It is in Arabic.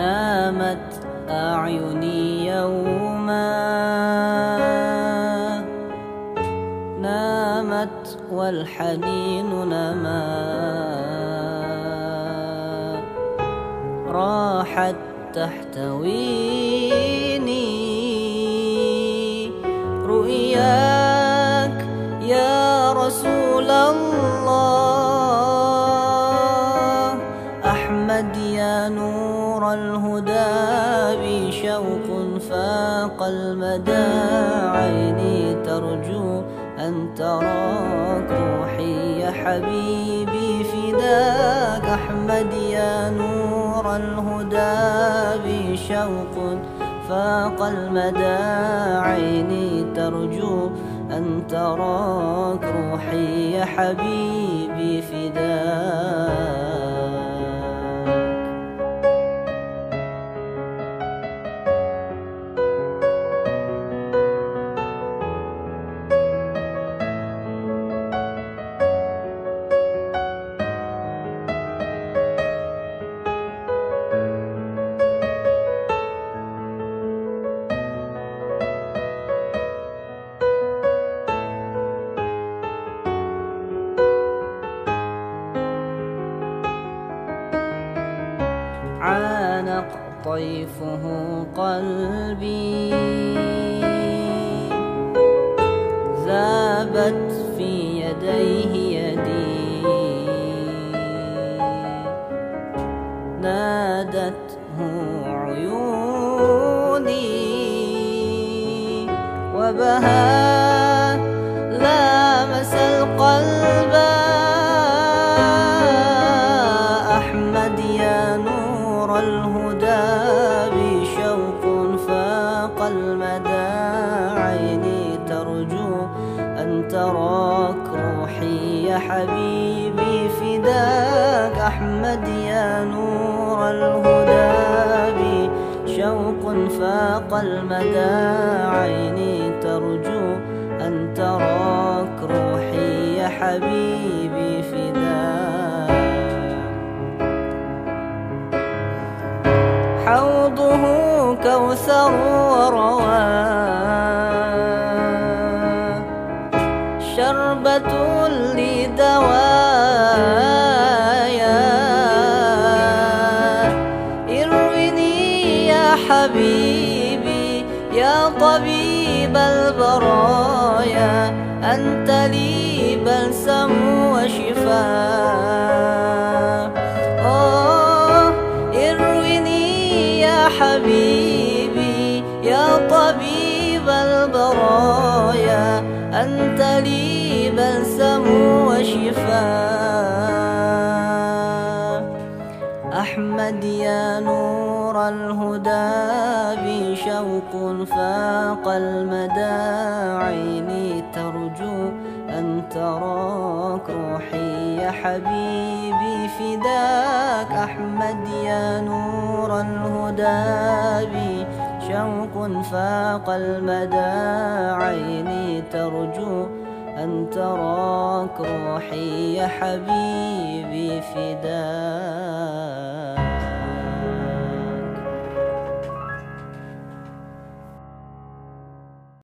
نامت أعيني يوما، نامت والحنين نما، راحت تحتويني رؤياك يا رسول الله. أحمد يا نور الهدى بشوق فاق المدى، عيني ترجو أن تراك، روحي يا حبيبي فداك. أحمد يا نور الهدى بشوق فاق المدى، عيني ترجو أن تراك، روحي يا حبيبي فداك. عانق طيفه قلبي، ذابت في يديه يدي، نادته عيوني وبها لامس القلب. أحمد يا نور الهدى بشوق فاق المدى، عيني ترجو أن تراك، روحي يا حبيبي فداك. أحمد يا نور الهدى بشوق فاق المدى، عيني ترجو أن تراك، روحي يا حبيبي فداك. حوضه كوثر ورواه، شربة لدوايا، اروِني يا حبيبي يا طبيب البرايا، أنت لي بلسم وشفاء. حبيبي يا طبيب البرايا، أنت لي بلسم وشفاء. أحمد يا نور الهدى بشوق فاق المدى، عيني ترجو أن تراك، روحي يا حبيبي فداك. أحمد يا نور الهدى بشوق فاق المدى، عيني ترجو أن تراك، روحي يا حبيبي فداك.